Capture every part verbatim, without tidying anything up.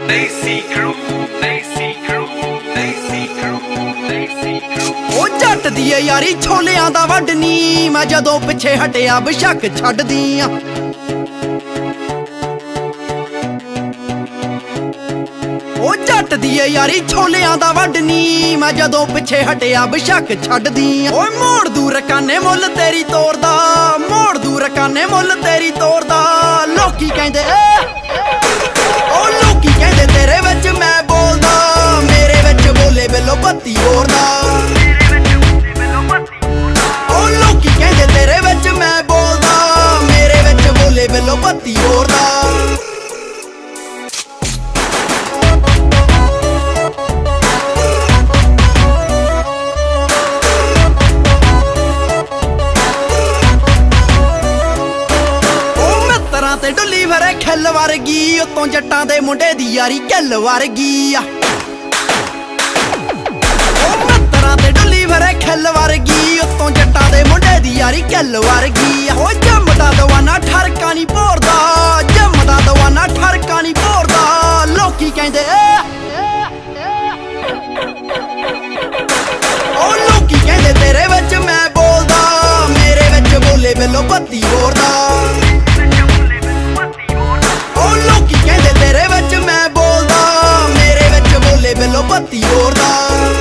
ਉਹ ਜੱਟ ਦੀ ਏ ਯਾਰੀ ਛੋਲਿਆਂ ਦਾ ਵੱਢਨੀ, ਮੈਂ ਜਦੋਂ ਪਿੱਛੇ ਹਟਿਆ ਬਸ਼ੱਕ ਛੱਡਦੀ ਆ। ਉਹ ਜੱਟ ਦੀ ਏ ਯਾਰੀ ਛੋਲਿਆਂ ਦਾ ਵੱਢਨੀ, ਮੈਂ ਜਦੋਂ ਪਿੱਛੇ ਹਟਿਆ ਬਸ਼ੱਕ ਛੱਡਦੀ ਆ। ਓਏ ਮੋੜ ਦੂ ਰਕਾਨੇ ਮੁੱਲ ਤੇਰੀ ਤੋਰਦਾ, ਮੋੜ ਦੂ ਰਕਾਨੇ ਮੁੱਲ ਤੇਰੀ ਤੋਰਦਾ। ਲੋਕੀ ਕਹਿੰਦੇ ਉਹ ਲੋਕੀ ਕਹਿੰਦੇ ਤੇਰੇ ਵਿੱਚ ਮੈਂ ਬੋਲਦਾ, ਮੇਰੇ ਵਿੱਚ ਬੋਲੇ ਬਿੱਲੋ ਬੱਤੀ ਹੋਰ ਦਾ। ਉਹ ਲੋਕੀ ਕਹਿੰਦੇ ਤੇਰੇ ਵਿੱਚ ਮੈਂ ਬੋਲਦਾ, ਮੇਰੇ ਵਿੱਚ ਬੋਲੇ ਬਿੱਲੋ ਬੱਤੀ ਹੋਰ ਦਾ। ਤੇ ਡੁੱਲੀ ਫਿਰੇ ਖਿੱਲ ਵਰਗੀ, ਉਤੋਂ ਜੱਟਾਂ ਦੇ ਮੁੰਡੇ ਦੀ ਯਾਰੀ ਕਿੱਲ ਵਰਗੀ ਆ। ਉਹ ਮਿੱਤਰਾਂ ਤੇ ਡੁੱਲੀ ਫਿਰੇ ਖਿੱਲ ਵਰਗੀ, ਉਤੋਂ ਜੱਟਾਂ ਦੇ ਮੁੰਡੇ ਦੀ ਯਾਰੀ ਕਿੱਲ ਵਰਗੀ ਆ। ਉਹ ਜੰਮਦਾ ਦਵਾਨਾ ਠਰਕਾ ਨਹੀਂ ਭੋਰਦਾ, ਜੰਮਦਾ ਦਵਾਨਾ ਠਰਕਾ ਨਹੀਂ ਭੋਰਦਾ। ਲੋਕੀ ਕਹਿੰਦੇ ਉਹ ਲੋਕੀ ਕਹਿੰਦੇ ਤੇਰੇ ਵਿੱਚ ਮੈਂ ਬੋਲਦਾ, ਮੇਰੇ ਵਿੱਚ ਬੋਲੇ ਬਿੱਲੋ ਬੱਤੀ ਹੋਰ ਦਾ। ਉਹ ਲੋਕੀ ਕਹਿੰਦੇ ਤੇਰੇ ਵਿੱਚ ਮੈਂ ਬੋਲਦਾ, ਮੇਰੇ ਵਿੱਚ ਬੋਲੇ ਬਿੱਲੋ ਬੱਤੀ ਹੋਰ ਦਾ।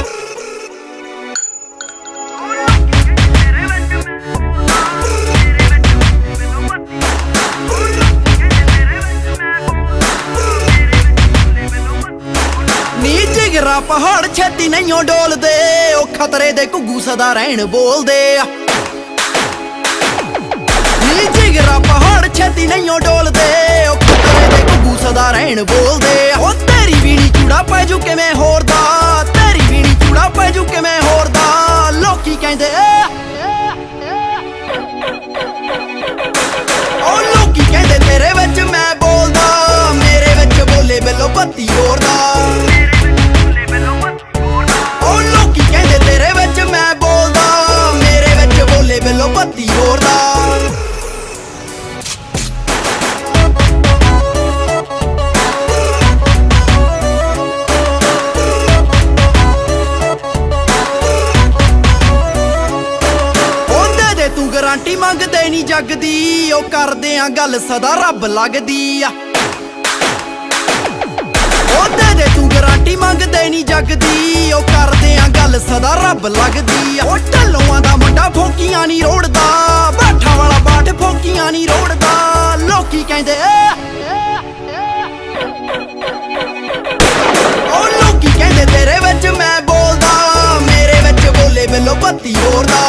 ਨੀ ਜਿਗਰਾ ਪਹਾੜ ਛੇਤੀ ਨਹੀਂਓ ਡੋਲਦੇ, ਉਹ ਖਤਰੇ ਦੇ ਘੁੱਗੂ ਸਦਾ ਰਹਿਣ ਬੋਲਦੇ ਆ। ਨੀ ਜਿਗਰਾ ਪਹਾੜ ਛੇਤੀ ਨਹੀਂਓ ਡੋਲਦੇ, ਉਹ ਖਤਰੇ ਦੇ ਘੁੱਗੂ ਸਦਾ ਰਹਿਣ ਬੋਲਦੇ ਆ। ਉਹ ਤੇਰੀ ਵੀਣੀ ਚੂੜਾ ਪੈ ਜੂ ਕਿਵੇਂ ਹੋਰ ਦਾ, ਤੇਰੀ ਵੀਣੀ ਚੂੜਾ ਪੈ ਜੂ ਕਿਵੇਂ ਹੋਰ ਦਾ। ਲੋਕੀ ਕਹਿੰਦੇ ਉਹ ਲੋਕੀ ਕਹਿੰਦੇ ਤੇਰੇ ਵਿੱਚ ਮੈਂ ਬੋਲਦਾ, ਮੇਰੇ ਵਿੱਚ ਬੋਲੇ ਬਿੱਲੋ ਬੱਤੀ ਹੋਰ ਦਾ। ਉਹ ਲੋਕੀ ਕਹਿੰਦੇ ਤੇਰੇ ਵਿੱਚ ਮੈਂ ਬੋਲਦਾ, ਮੇਰੇ ਵਿੱਚ ਬੋਲੇ ਬਿੱਲੋ ਬੱਤੀ ਹੋਰ ਦਾ। ਗਾਰੰਟੀ ਮੰਗਦੇ ਨੀ ਜੱਗ ਦੀ, ਉਹ ਕਰਦੇ ਆ ਗੱਲ ਸਦਾ ਰੱਬ ਲੱਗਦੀ ਆ। ਉਹ ਦੇ ਦੇ ਤੂੰ ਗਾਰੰਟੀ ਮੰਗਦੇ ਨੀ ਜੱਗ ਦੀ, ਉਹ ਕਰਦੇ ਆ ਗੱਲ ਸਦਾ ਰੱਬ ਲੱਗਦੀ ਆ। ਉਹ ਢੱਲੋਆਂ ਦਾ ਮੁੰਡਾ ਫੋਕੀਆਂ ਨੀ ਰੋੜਦਾ, ਬਾਠਾਂ ਵਾਲਾ ਬਾਠ ਫੋਕੀਆਂ ਨੀ ਰੋੜਦਾ। ਲੋਕੀ ਕਹਿੰਦੇ ਉਹ ਲੋਕੀ ਕਹਿੰਦੇ ਤੇਰੇ ਵਿੱਚ ਮੈਂ ਬੋਲਦਾ, ਮੇਰੇ ਵਿੱਚ ਬੋਲੇ ਬਿੱਲੋ ਬੱਤੀ ਹੋਰ ਦਾ।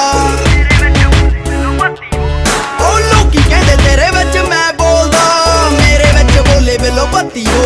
ਉਹ ਲੋਕੀ ਕਹਿੰਦੇ ਤੇਰੇ ਵਿੱਚ ਮੈਂ ਬੋਲਦਾ, ਮੇਰੇ ਵਿੱਚ ਬੋਲੇ ਬਿੱਲੋ ਬੱਤੀ।